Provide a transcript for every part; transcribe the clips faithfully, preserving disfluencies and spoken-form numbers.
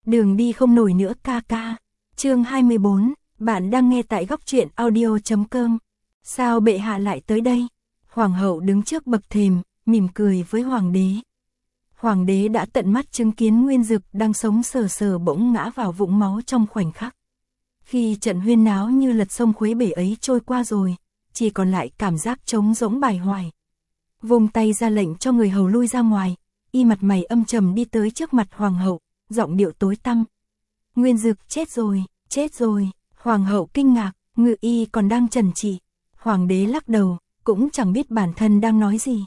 Đường đi không nổi nữa ca ca. Chương hai mươi bốn, bạn đang nghe tại góc truyện audio chấm com. Sao bệ hạ lại tới đây? Hoàng hậu đứng trước bậc thềm, mỉm cười với hoàng đế. Hoàng đế đã tận mắt chứng kiến Nguyên Dực đang sống sờ sờ bỗng ngã vào vũng máu trong khoảnh khắc. Khi trận huyên náo như lật sông Khuấy bể ấy trôi qua rồi, chỉ còn lại cảm giác trống rỗng bài hoài. Vùng tay ra lệnh cho người hầu lui ra ngoài, y mặt mày âm trầm đi tới trước mặt hoàng hậu, giọng điệu tối tăm. Nguyên Dực chết rồi, chết rồi. Hoàng hậu kinh ngạc, ngự y còn đang trần trị. Hoàng đế lắc đầu, cũng chẳng biết bản thân đang nói gì.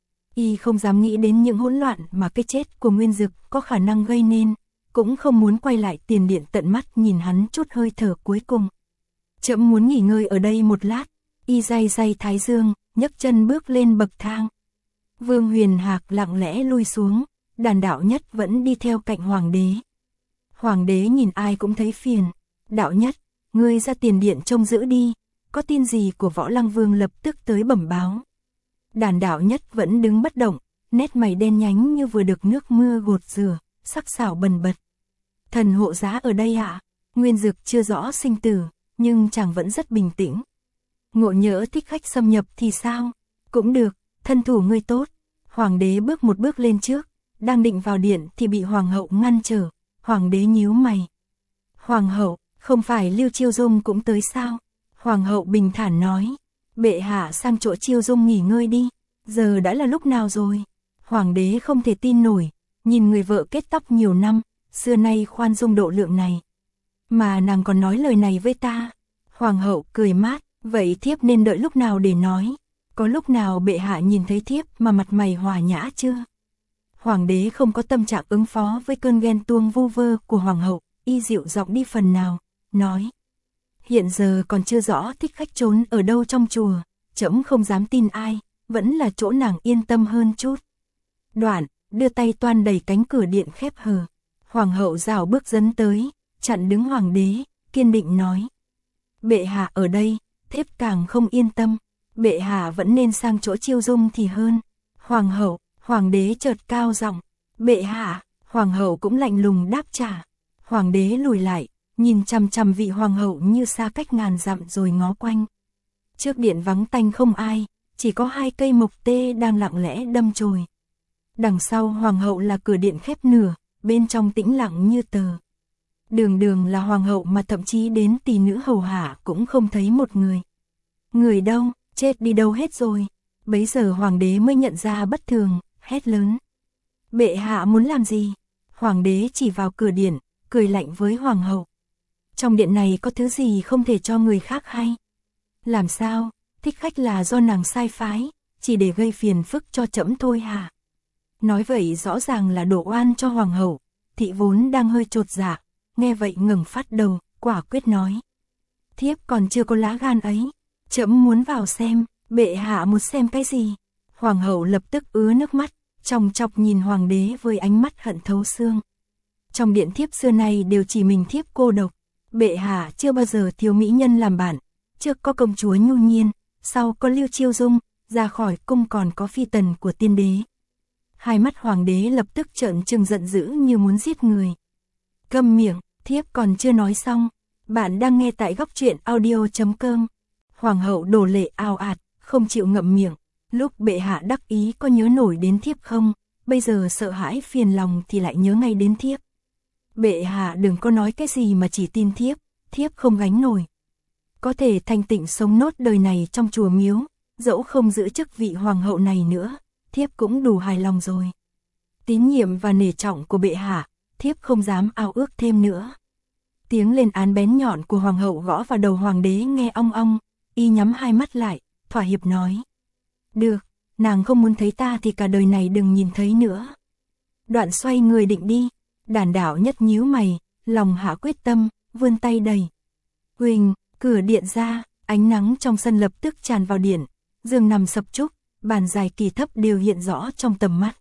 Y không dám nghĩ đến những hỗn loạn mà cái chết của Nguyên Dực có khả năng gây nên, cũng không muốn quay lại tiền điện tận mắt nhìn hắn chút hơi thở cuối cùng. Trẫm muốn nghỉ ngơi ở đây một lát. Y day day thái dương, nhấc chân bước lên bậc thang. Vương Huyền Hạc lặng lẽ lui xuống, Đàn Đạo Nhất vẫn đi theo cạnh hoàng đế. Hoàng đế nhìn ai cũng thấy phiền. Đạo Nhất, ngươi ra tiền điện trông giữ đi, có tin gì của Võ Lăng Vương lập tức tới bẩm báo. Đàn Đạo Nhất vẫn đứng bất động, nét mày đen nhánh như vừa được nước mưa gột rửa, sắc sảo bần bật. Thần hộ giá ở đây ạ. À? Nguyên Dực chưa rõ sinh tử, nhưng chàng vẫn rất bình tĩnh. Ngộ nhỡ thích khách xâm nhập thì sao? Cũng được, thân thủ ngươi tốt. Hoàng đế bước một bước lên trước, đang định vào điện thì bị hoàng hậu ngăn trở. Hoàng đế nhíu mày. Hoàng hậu, không phải Lưu Chiêu Dung cũng tới sao? Hoàng hậu bình thản nói. Bệ hạ sang chỗ Chiêu Dung nghỉ ngơi đi. Giờ đã là lúc nào rồi? Hoàng đế không thể tin nổi, nhìn người vợ kết tóc nhiều năm, xưa nay khoan dung độ lượng này. Mà nàng còn nói lời này với ta. Hoàng hậu cười mát. Vậy thiếp nên đợi lúc nào để nói? Có lúc nào bệ hạ nhìn thấy thiếp mà mặt mày hòa nhã chưa? Hoàng đế không có tâm trạng ứng phó với cơn ghen tuông vu vơ của hoàng hậu, y dịu giọng đi phần nào, nói. Hiện giờ còn chưa rõ thích khách trốn ở đâu trong chùa, trẫm không dám tin ai, vẫn là chỗ nàng yên tâm hơn chút. Đoạn, đưa tay toan đẩy cánh cửa điện khép hờ. Hoàng hậu rảo bước dấn tới, chặn đứng hoàng đế, kiên định nói. Bệ hạ ở đây, thiếp càng không yên tâm, bệ hạ vẫn nên sang chỗ Chiêu Dung thì hơn. Hoàng hậu, hoàng đế chợt cao giọng, bệ hạ, hoàng hậu cũng lạnh lùng đáp trả. Hoàng đế lùi lại, nhìn chằm chằm vị hoàng hậu như xa cách ngàn dặm rồi ngó quanh. Trước điện vắng tanh không ai, chỉ có hai cây mộc tê đang lặng lẽ đâm chồi. Đằng sau hoàng hậu là cửa điện khép nửa, bên trong tĩnh lặng như tờ. Đường đường là hoàng hậu mà thậm chí đến tỷ nữ hầu hạ cũng không thấy một người. Người đâu, chết đi đâu hết rồi. Bấy giờ hoàng đế mới nhận ra bất thường, hét lớn. Bệ hạ muốn làm gì? Hoàng đế chỉ vào cửa điện, cười lạnh với hoàng hậu. Trong điện này có thứ gì không thể cho người khác hay? Làm sao, thích khách là do nàng sai phái, chỉ để gây phiền phức cho trẫm thôi hả? Nói vậy rõ ràng là đổ oan cho hoàng hậu. Thị vốn đang hơi chột dạ, nghe vậy ngẩng phát đầu, quả quyết nói. Thiếp còn chưa có lá gan ấy, trẫm muốn vào xem, bệ hạ muốn xem cái gì? Hoàng hậu lập tức ứa nước mắt, chòng chọc nhìn hoàng đế với ánh mắt hận thấu xương. Trong điện thiếp xưa này đều chỉ mình thiếp cô độc, bệ hạ chưa bao giờ thiếu mỹ nhân làm bạn, trước có công chúa Nhu Nhiên, sau có Lưu Chiêu Dung, ra khỏi cung còn có phi tần của tiên đế. Hai mắt hoàng đế lập tức trợn trừng giận dữ như muốn giết người. Câm miệng, thiếp còn chưa nói xong. Bạn đang nghe tại góc truyện audio chấm com. Hoàng hậu đổ lệ ào ạt, không chịu ngậm miệng. Lúc bệ hạ đắc ý có nhớ nổi đến thiếp không? Bây giờ sợ hãi phiền lòng thì lại nhớ ngay đến thiếp. Bệ hạ đừng có nói cái gì mà chỉ tin thiếp, thiếp không gánh nổi. Có thể thanh tịnh sống nốt đời này trong chùa miếu, dẫu không giữ chức vị hoàng hậu này nữa, thiếp cũng đủ hài lòng rồi. Tín nhiệm và nể trọng của bệ hạ, thiếp không dám ao ước thêm nữa. Tiếng lên án bén nhọn của hoàng hậu gõ vào đầu hoàng đế nghe ong ong, y nhắm hai mắt lại, thỏa hiệp nói. Được, nàng không muốn thấy ta thì cả đời này đừng nhìn thấy nữa. Đoạn xoay người định đi, Đàn Đạo Nhất nhíu mày, lòng hạ quyết tâm, vươn tay đẩy. Huỳnh, cửa điện ra, ánh nắng trong sân lập tức tràn vào điện, giường nằm sập trúc, bàn dài kỳ thấp đều hiện rõ trong tầm mắt.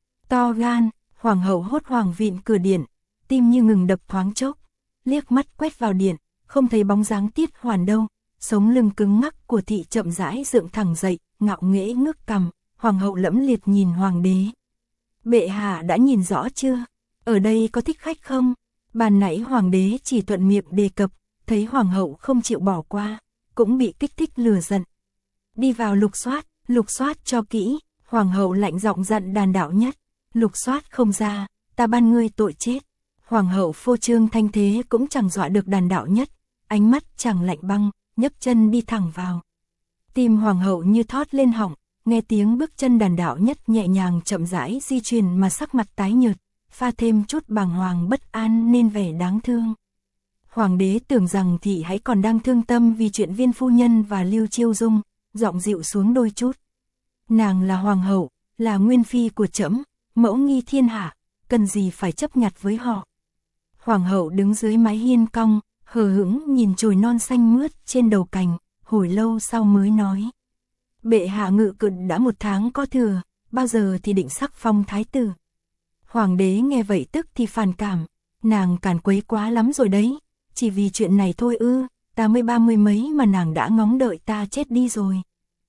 To gan, hoàng hậu hốt hoảng vịn cửa điện, tim như ngừng đập thoáng chốc, liếc mắt quét vào điện, không thấy bóng dáng Tiết Hoàn đâu, sống lưng cứng ngắc của thị chậm rãi dựng thẳng dậy, ngạo nghễ ngước cằm, hoàng hậu lẫm liệt nhìn hoàng đế. Bệ hạ đã nhìn rõ chưa? Ở đây có thích khách không? Ban nãy hoàng đế chỉ thuận miệng đề cập, thấy hoàng hậu không chịu bỏ qua, cũng bị kích thích lừa giận. Đi vào lục soát, lục soát cho kỹ, hoàng hậu lạnh giọng dặn Đàn Đạo Nhất, lục soát không ra, ta ban ngươi tội chết. Hoàng hậu phô trương thanh thế cũng chẳng dọa được Đàn Đạo Nhất, ánh mắt chẳng lạnh băng, nhấc chân đi thẳng vào. Tim hoàng hậu như thót lên họng, nghe tiếng bước chân Đàn Đạo Nhất nhẹ nhàng chậm rãi di chuyển mà sắc mặt tái nhợt, pha thêm chút bàng hoàng bất an nên vẻ đáng thương. Hoàng đế tưởng rằng thị hãy còn đang thương tâm vì chuyện Viên phu nhân và Lưu Chiêu Dung, giọng dịu xuống đôi chút. Nàng là hoàng hậu, là nguyên phi của trẫm, mẫu nghi thiên hạ, cần gì phải chấp nhặt với họ. Hoàng hậu đứng dưới mái hiên cong, hờ hững nhìn chồi non xanh mướt trên đầu cành, hồi lâu sau mới nói. Bệ hạ ngự cựn đã một tháng có thừa, bao giờ thì định sắc phong thái tử. Hoàng đế nghe vậy tức thì phản cảm, nàng càn quấy quá lắm rồi đấy, chỉ vì chuyện này thôi ư, ta mới ba mươi mấy mà nàng đã ngóng đợi ta chết đi rồi.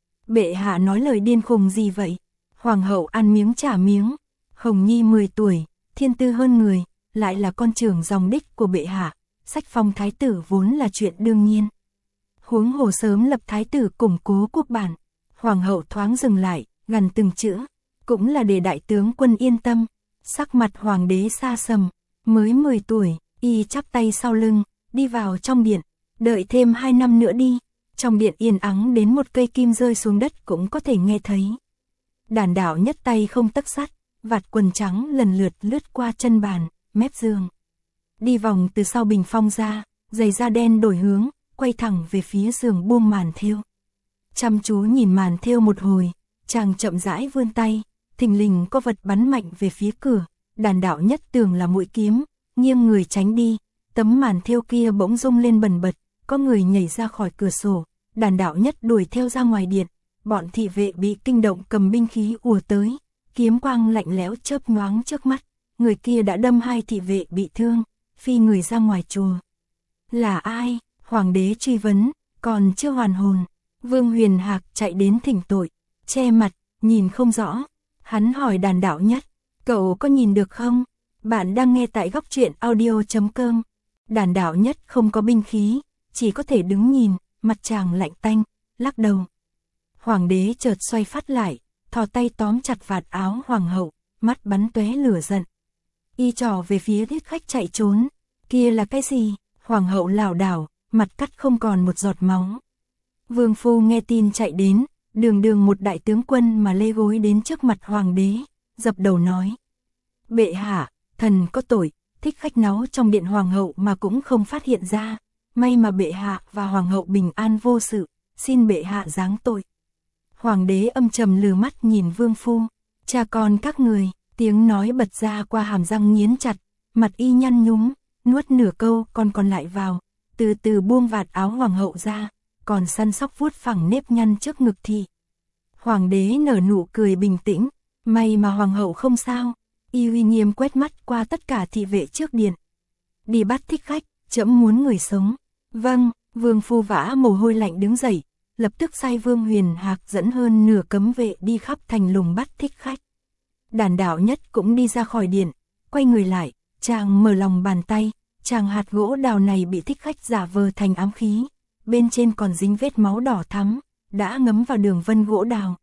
Bệ hạ nói lời điên khùng gì vậy? Hoàng hậu ăn miếng trả miếng, Hồng Nhi mười tuổi, thiên tư hơn người, lại là con trưởng dòng đích của bệ hạ, sách phong thái tử vốn là chuyện đương nhiên. Huống hồ sớm lập thái tử củng cố quốc bản. Hoàng hậu thoáng dừng lại, gần từng chữ, cũng là để đại tướng quân yên tâm. Sắc mặt hoàng đế xa sầm, mới mười tuổi, y chắp tay sau lưng, đi vào trong điện, đợi thêm hai năm nữa đi. Trong điện yên ắng đến một cây kim rơi xuống đất cũng có thể nghe thấy. Đàn Đạo Nhất tay không tấc sắt, vạt quần trắng lần lượt lướt qua chân bàn, mép giường. Đi vòng từ sau bình phong ra, giày da đen đổi hướng, quay thẳng về phía giường buông màn thêu. Chăm chú nhìn màn thêu một hồi, chàng chậm rãi vươn tay, thình lình có vật bắn mạnh về phía cửa. Đàn Đạo Nhất tưởng là mũi kiếm, nghiêng người tránh đi, tấm màn thêu kia bỗng rung lên bần bật, có người nhảy ra khỏi cửa sổ. Đàn Đạo Nhất đuổi theo ra ngoài điện, bọn thị vệ bị kinh động cầm binh khí ùa tới, kiếm quang lạnh lẽo chớp nhoáng trước mắt, người kia đã đâm hai thị vệ bị thương, phi người ra ngoài chùa. Là ai? Hoàng đế truy vấn, còn chưa hoàn hồn. Vương Huyền Hạc chạy đến thỉnh tội, che mặt, nhìn không rõ. Hắn hỏi Đàn Đạo Nhất, cậu có nhìn được không? Bạn đang nghe tại góc truyện audio chấm com. Đàn Đạo Nhất không có binh khí, chỉ có thể đứng nhìn, mặt chàng lạnh tanh, lắc đầu. Hoàng đế chợt xoay phát lại, thò tay tóm chặt vạt áo hoàng hậu, mắt bắn tóe lửa giận. Y trỏ về phía thiết khách chạy trốn, kia là cái gì? Hoàng hậu lảo đảo, mặt cắt không còn một giọt máu. Vương phu nghe tin chạy đến, đường đường một đại tướng quân mà lê gối đến trước mặt hoàng đế, dập đầu nói. Bệ hạ, thần có tội, thích khách náu trong điện hoàng hậu mà cũng không phát hiện ra. May mà bệ hạ và hoàng hậu bình an vô sự, xin bệ hạ giáng tội. Hoàng đế âm trầm lừ mắt nhìn vương phu, cha con các người, tiếng nói bật ra qua hàm răng nghiến chặt, mặt y nhăn nhúm, nuốt nửa câu còn còn lại vào, từ từ buông vạt áo hoàng hậu ra, còn săn sóc vuốt phẳng nếp nhăn trước ngực thị. Hoàng đế nở nụ cười bình tĩnh, may mà hoàng hậu không sao, y uy nghiêm quét mắt qua tất cả thị vệ trước điện. Đi bắt thích khách, trẫm muốn người sống. Vâng, vương phu vã mồ hôi lạnh đứng dậy, lập tức sai Vương Huyền Hạc dẫn hơn nửa cấm vệ đi khắp thành lùng bắt thích khách. Đàn Đạo Nhất cũng đi ra khỏi điện, quay người lại, chàng mở lòng bàn tay, chàng hạt gỗ đào này bị thích khách giả vờ thành ám khí, bên trên còn dính vết máu đỏ thắm, đã ngấm vào đường vân gỗ đào.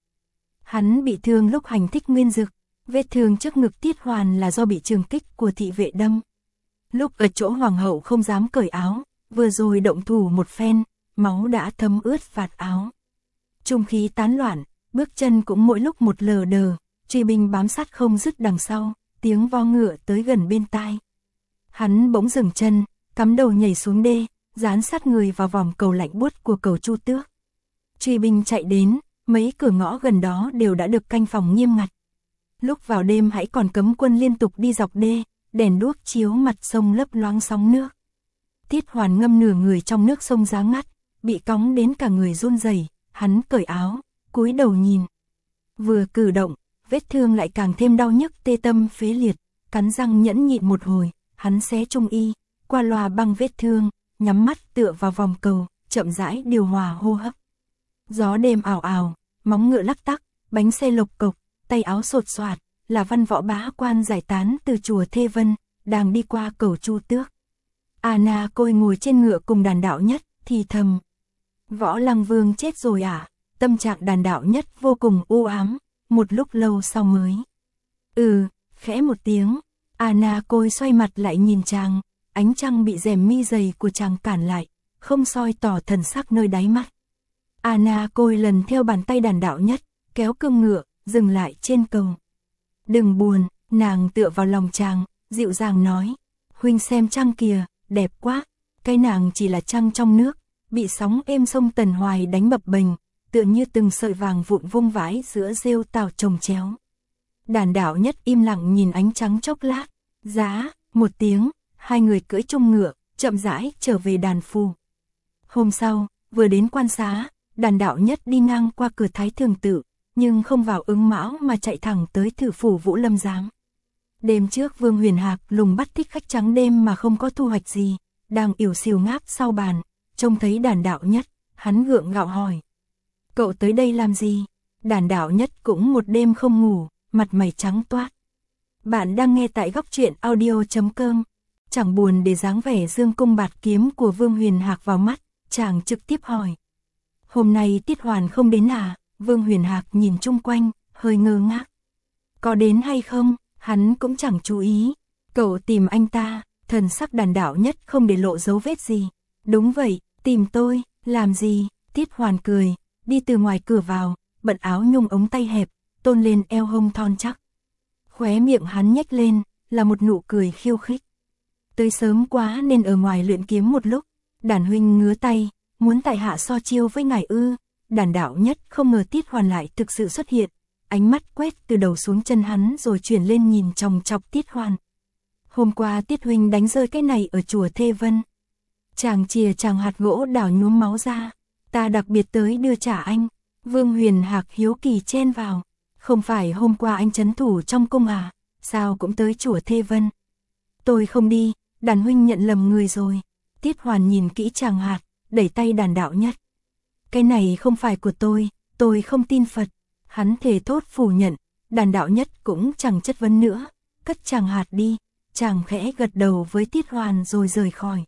Hắn bị thương lúc hành thích nguyên dực, vết thương trước ngực Tiết Hoàn là do bị trường kích của thị vệ đâm. Lúc ở chỗ hoàng hậu không dám cởi áo, vừa rồi động thủ một phen, máu đã thấm ướt vạt áo. Trung khí tán loạn, bước chân cũng mỗi lúc một lờ đờ, truy binh bám sát không dứt đằng sau, tiếng vo ngựa tới gần bên tai. Hắn bỗng dừng chân, cắm đầu nhảy xuống đê, dán sát người vào vòng cầu lạnh buốt của cầu Chu Tước. Truy binh chạy đến, mấy cửa ngõ gần đó đều đã được canh phòng nghiêm ngặt. Lúc vào đêm hãy còn cấm quân liên tục đi dọc đê, đèn đuốc chiếu mặt sông lấp loáng sóng nước. Tiết Hoàn ngâm nửa người trong nước sông giá ngắt, bị cóng đến cả người run rẩy, hắn cởi áo, cúi đầu nhìn. Vừa cử động, vết thương lại càng thêm đau nhức tê tâm phế liệt, cắn răng nhẫn nhịn một hồi, hắn xé trung y, qua loa băng vết thương, nhắm mắt tựa vào vòng cầu, chậm rãi điều hòa hô hấp. Gió đêm ảo ảo, móng ngựa lắc tắc, bánh xe lộc cộc, tay áo sột soạt, là văn võ bá quan giải tán từ chùa Thê Vân, đang đi qua cầu Chu Tước. Anna Côi ngồi trên ngựa cùng Đàn Đạo Nhất, thì thầm. Võ Lăng Vương chết rồi à? Tâm trạng Đàn Đạo Nhất vô cùng u ám, một lúc lâu sau mới. Ừ, khẽ một tiếng, Anna Côi xoay mặt lại nhìn chàng, ánh trăng bị rèm mi dày của chàng cản lại, không soi tỏ thần sắc nơi đáy mắt. Anna Côi lần theo bàn tay Đàn Đạo Nhất, kéo cương ngựa, dừng lại trên cầu. Đừng buồn, nàng tựa vào lòng chàng, dịu dàng nói. Huynh xem trăng kìa, đẹp quá. Cái nàng chỉ là trăng trong nước, bị sóng êm sông Tần Hoài đánh bập bềnh, tựa như từng sợi vàng vụn vung vãi giữa rêu tàu chồng chéo. Đàn Đạo Nhất im lặng nhìn ánh trắng chốc lát, giá, một tiếng, hai người cưỡi chung ngựa, chậm rãi trở về đàn phù. Hôm sau, vừa đến quan xá, Đàn Đạo Nhất đi ngang qua cửa Thái Thường Tự, nhưng không vào Ứng Mão mà chạy thẳng tới Thử phủ Vũ Lâm Giám. Đêm trước Vương Huyền Hạc lùng bắt thích khách trắng đêm mà không có thu hoạch gì, đang ỉu xìu ngáp sau bàn, trông thấy Đàn Đạo Nhất, hắn gượng gạo hỏi. Cậu tới đây làm gì? Đàn Đạo Nhất cũng một đêm không ngủ, mặt mày trắng toát. Bạn đang nghe tại góc truyện audio chấm com. Chẳng buồn để dáng vẻ dương cung bạt kiếm của Vương Huyền Hạc vào mắt, chàng trực tiếp hỏi. Hôm nay Tiết Hoàn không đến à? Vương Huyền Hạc nhìn chung quanh, hơi ngơ ngác. Có đến hay không, hắn cũng chẳng chú ý. Cậu tìm anh ta, thần sắc Đàn Đạo Nhất không để lộ dấu vết gì. Đúng vậy, tìm tôi, làm gì? Tiết Hoàn cười, đi từ ngoài cửa vào, bận áo nhung ống tay hẹp, tôn lên eo hông thon chắc. Khóe miệng hắn nhếch lên, là một nụ cười khiêu khích. Tới sớm quá nên ở ngoài luyện kiếm một lúc. Đàn huynh ngứa tay, muốn tại hạ so chiêu với ngài ư? Đàn Đạo Nhất không ngờ Tiết Hoàn lại thực sự xuất hiện, ánh mắt quét từ đầu xuống chân hắn rồi chuyển lên nhìn chòng chọc Tiết Hoàn. Hôm qua Tiết huynh đánh rơi cái này ở chùa Thê Vân. Chàng chìa chàng hạt gỗ đào nhuốm máu ra, ta đặc biệt tới đưa trả anh. Vương Huyền Hạc hiếu kỳ chen vào. Không phải hôm qua anh trấn thủ trong cung à, sao cũng tới chùa Thê Vân? Tôi không đi, Đàn huynh nhận lầm người rồi. Tiết Hoàn nhìn kỹ chàng hạt, đẩy tay Đàn Đạo Nhất. Cái này không phải của tôi, tôi không tin Phật. Hắn thề thốt phủ nhận, Đàn Đạo Nhất cũng chẳng chất vấn nữa, cất chàng hạt đi, chàng khẽ gật đầu với Tiết Hoàn rồi rời khỏi.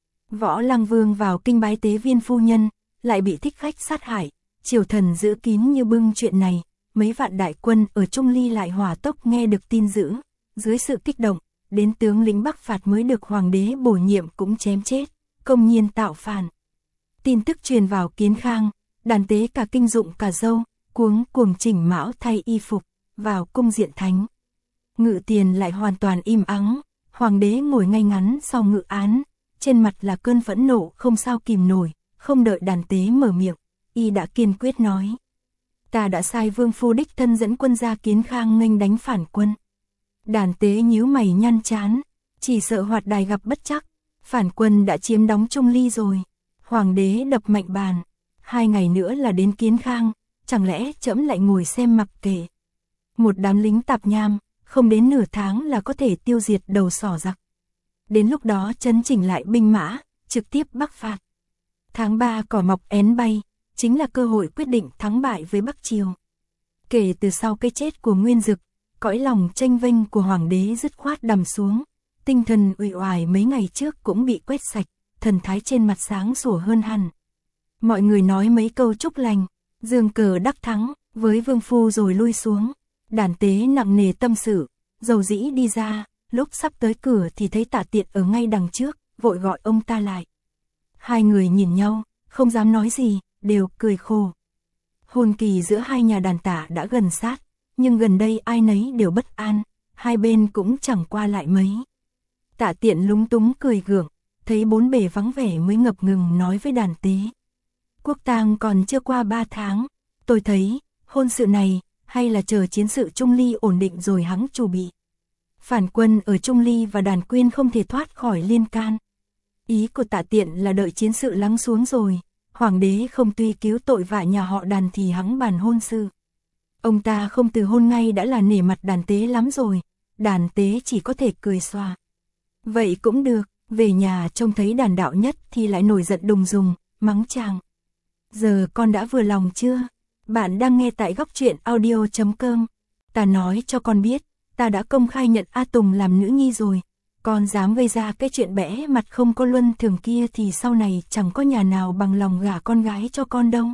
Võ Lăng Vương vào kinh bái tế Viên phu nhân, lại bị thích khách sát hại, triều thần giữ kín như bưng chuyện này, mấy vạn đại quân ở Trung Ly lại hỏa tốc nghe được tin dữ, dưới sự kích động, đến tướng lĩnh Bắc phạt mới được hoàng đế bổ nhiệm cũng chém chết, công nhiên tạo phản. Tin tức truyền vào Kiến Khang, đàn tế cả kinh dụng cả dâu, cuống cuồng chỉnh mão thay y phục, vào cung diện thánh. Ngự tiền lại hoàn toàn im ắng, hoàng đế ngồi ngay ngắn sau ngự án, trên mặt là cơn phẫn nộ không sao kìm nổi, không đợi đàn tế mở miệng, y đã kiên quyết nói. Ta đã sai vương phu đích thân dẫn quân ra Kiến Khang nghênh đánh phản quân. Đàn tế nhíu mày nhăn chán, chỉ sợ Hoạt Đài gặp bất trắc, phản quân đã chiếm đóng Trung Ly rồi. Hoàng đế đập mạnh bàn, hai ngày nữa là đến Kiến Khang, chẳng lẽ trẫm lại ngồi xem mặc kệ. Một đám lính tạp nham, không đến nửa tháng là có thể tiêu diệt đầu sỏ giặc. Đến lúc đó chấn chỉnh lại binh mã, trực tiếp bắc phạt. Tháng ba cỏ mọc én bay, chính là cơ hội quyết định thắng bại với Bắc Triều. Kể từ sau cái chết của Nguyên Dực, cõi lòng tranh vênh của hoàng đế dứt khoát đằm xuống, tinh thần uể oải mấy ngày trước cũng bị quét sạch, thần thái trên mặt sáng sủa hơn hẳn. Mọi người nói mấy câu chúc lành, dương cờ đắc thắng, với vương phu rồi lui xuống. Đàn tế nặng nề tâm sự, dầu dĩ đi ra, lúc sắp tới cửa thì thấy Tạ Tiện ở ngay đằng trước, vội gọi ông ta lại. Hai người nhìn nhau, không dám nói gì, đều cười khổ. Hôn kỳ giữa hai nhà đàn Tạ đã gần sát, nhưng gần đây ai nấy đều bất an, hai bên cũng chẳng qua lại mấy. Tạ Tiện lúng túng cười gượng, thấy bốn bề vắng vẻ mới ngập ngừng nói với đàn tế. Quốc tang còn chưa qua ba tháng, tôi thấy, hôn sự này, hay là chờ chiến sự Trung Ly ổn định rồi hẵng chủ bị. Phản quân ở Trung Ly và Đàn Quyên không thể thoát khỏi liên can. Ý của Tạ Tiện là đợi chiến sự lắng xuống rồi, hoàng đế không tuy cứu tội vạ nhà họ Đàn thì hẵng bàn hôn sự. Ông ta không từ hôn ngay đã là nể mặt đàn tế lắm rồi, đàn tế chỉ có thể cười xòa. Vậy cũng được, về nhà trông thấy Đàn Đạo Nhất thì lại nổi giận đùng đùng, mắng chàng. Giờ con đã vừa lòng chưa? Bạn đang nghe tại góc truyện audio chấm com. Ta nói cho con biết, ta đã công khai nhận A Tùng làm nữ nhi rồi. con dám gây ra cái chuyện bẽ mặt không có luân thường kia thì sau này chẳng có nhà nào bằng lòng gả con gái cho con đâu.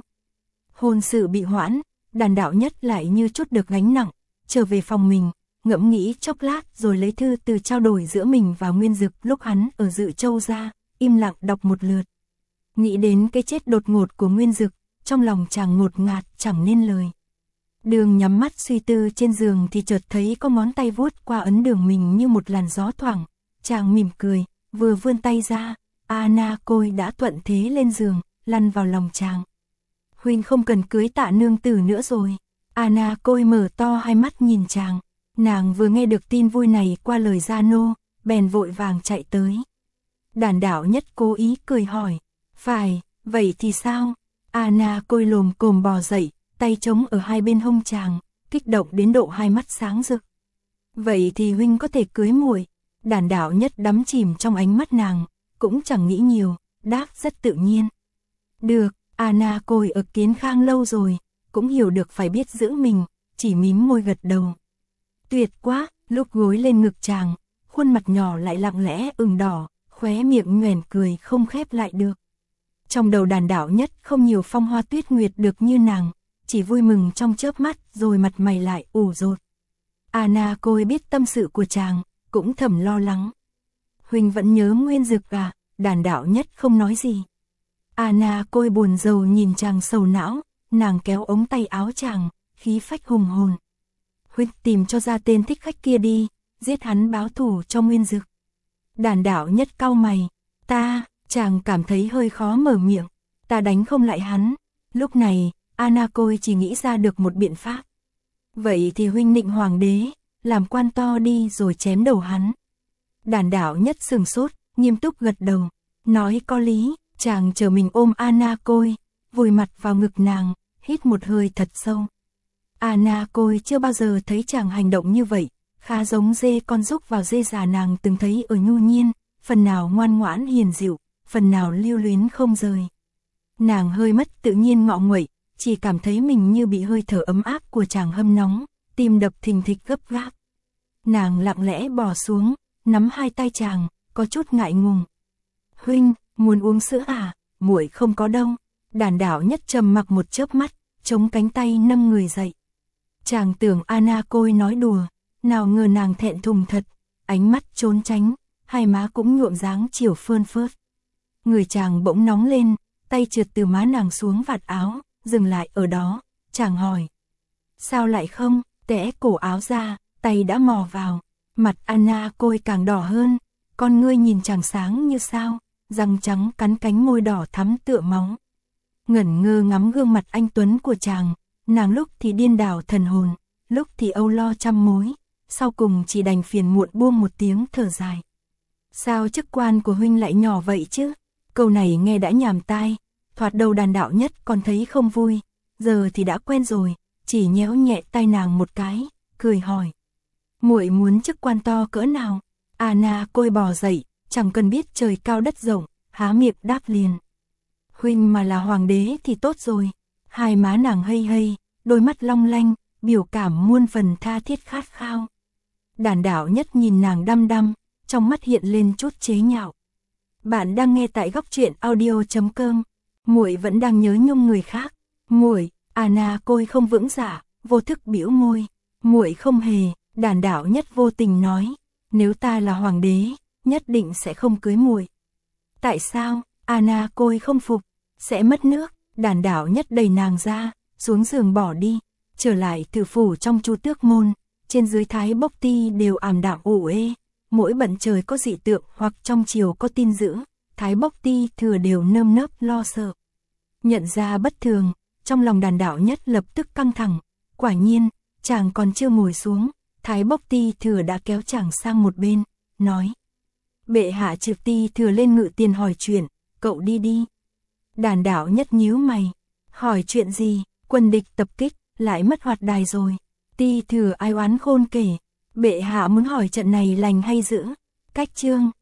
Hôn sự bị hoãn, Đàn Đạo Nhất lại như chút được gánh nặng, trở về phòng mình, ngẫm nghĩ chốc lát rồi lấy thư từ trao đổi giữa mình và Nguyên Dực lúc hắn ở Dự Châu ra, im lặng đọc một lượt. Nghĩ đến cái chết đột ngột của Nguyên Dực, trong lòng chàng ngột ngạt chẳng nên lời. Đường nhắm mắt suy tư trên giường thì chợt thấy có ngón tay vuốt qua ấn đường mình như một làn gió thoảng. Chàng mỉm cười, vừa vươn tay ra, Anna Côi đã thuận thế lên giường, lăn vào lòng chàng. Huynh không cần cưới Tạ nương tử nữa rồi. Anna Côi mở to hai mắt nhìn chàng. Nàng vừa nghe được tin vui này qua lời Gia Nô, bèn vội vàng chạy tới. Đàn Đạo Nhất cố ý cười hỏi, phải, vậy thì sao? Anna Côi lồm cồm bò dậy, tay trống ở hai bên hông chàng, kích động đến độ hai mắt sáng rực. Vậy thì huynh có thể cưới muội. Đàn Đạo Nhất đắm chìm trong ánh mắt nàng, cũng chẳng nghĩ nhiều, đáp rất tự nhiên. Được, Anna Côi ở Kiến Khang lâu rồi, cũng hiểu được phải biết giữ mình, chỉ mím môi gật đầu. Tuyệt quá, lúc gối lên ngực chàng, khuôn mặt nhỏ lại lặng lẽ ửng đỏ, khóe miệng nhoẻn cười không khép lại được. Trong đầu Đàn Đạo Nhất không nhiều phong hoa tuyết nguyệt được như nàng, chỉ vui mừng trong chớp mắt rồi mặt mày lại ủ rột. Anna Côi biết tâm sự của chàng, cũng thầm lo lắng. Huynh vẫn nhớ Nguyên Dực à? Đàn Đạo Nhất không nói gì. Anna Côi buồn rầu nhìn chàng sầu não, nàng kéo ống tay áo chàng, khí phách hùng hồn. Huynh tìm cho ra tên thích khách kia đi, giết hắn báo thù cho Nguyên Dực. Đàn Đạo Nhất cau mày, ta, chàng cảm thấy hơi khó mở miệng, ta đánh không lại hắn. Lúc này, Anna Côi chỉ nghĩ ra được một biện pháp. Vậy thì huynh nịnh hoàng đế, làm quan to đi rồi chém đầu hắn. Đàn Đạo Nhất sừng sốt, nghiêm túc gật đầu, nói có lý. Chàng chờ mình ôm Anna Côi, vùi mặt vào ngực nàng, hít một hơi thật sâu. Anna Côi chưa bao giờ thấy chàng hành động như vậy, khá giống dê con rúc vào dê già nàng từng thấy ở Nhu Nhiên, phần nào ngoan ngoãn hiền dịu, phần nào lưu luyến không rời. Nàng hơi mất tự nhiên ngọ nguậy, chỉ cảm thấy mình như bị hơi thở ấm áp của chàng hâm nóng, tim đập thình thịch gấp gáp. Nàng lặng lẽ bò xuống, nắm hai tay chàng, có chút ngại ngùng. Huynh, muốn uống sữa à? Muội không có đâu. Đàn Đạo Nhất trầm mặc một chớp mắt, chống cánh tay nâng người dậy. Chàng tưởng Anna Côi nói đùa, nào ngờ nàng thẹn thùng thật, ánh mắt trốn tránh, hai má cũng nhuộm dáng chiều phơn phớt. Người chàng bỗng nóng lên, tay trượt từ má nàng xuống vạt áo, dừng lại ở đó, chàng hỏi. Sao lại không? Tẽ cổ áo ra, tay đã mò vào, mặt Anna Côi càng đỏ hơn, con ngươi nhìn chàng sáng như sao, răng trắng cắn cánh môi đỏ thắm tựa máu. Ngẩn ngơ ngắm gương mặt anh tuấn của chàng, nàng lúc thì điên đảo thần hồn, lúc thì âu lo trăm mối, sau cùng chỉ đành phiền muộn buông một tiếng thở dài. Sao chức quan của huynh lại nhỏ vậy chứ? Câu này nghe đã nhàm tai, thoạt đầu Đàn Đạo Nhất còn thấy không vui, giờ thì đã quen rồi, chỉ nhéo nhẹ tay nàng một cái, cười hỏi. Muội muốn chức quan to cỡ nào? Anna Côi bò dậy, chẳng cần biết trời cao đất rộng, há miệng đáp liền. Huynh mà là hoàng đế thì tốt rồi. Hai má nàng hây hây, đôi mắt long lanh, biểu cảm muôn phần tha thiết khát khao. Đàn Đạo Nhất nhìn nàng đăm đăm, trong mắt hiện lên chút chế nhạo. Bạn đang nghe tại góc truyện audio chấm com. Muội vẫn đang nhớ nhung người khác. Muội, Anna Côi không vững dạ, vô thức bĩu môi. Muội không hề. Đàn Đạo Nhất vô tình nói, nếu ta là hoàng đế, nhất định sẽ không cưới muội. Tại sao? Anna Côi không phục. Sẽ mất nước. Đàn Đạo Nhất đẩy nàng ra, xuống giường bỏ đi, trở lại tử phủ trong Chu Tước môn, trên dưới Thái Bốc Ti đều ảm đạm ủ ê, mỗi bận trời có dị tượng hoặc trong chiều có tin dữ, Thái Bốc Ti thừa đều nơm nớp lo sợ. Nhận ra bất thường, trong lòng Đàn Đạo Nhất lập tức căng thẳng, quả nhiên, chàng còn chưa ngồi xuống, Thái Bốc Ti thừa đã kéo chàng sang một bên, nói: "Bệ hạ trực Ti thừa lên ngự tiền hỏi chuyện, cậu đi đi." Đàn Đạo Nhất nhíu mày, hỏi chuyện gì? Quân địch tập kích, lại mất hoạt đài rồi. Ti thừa ai oán khôn kể, bệ hạ muốn hỏi trận này lành hay dữ. Cách chương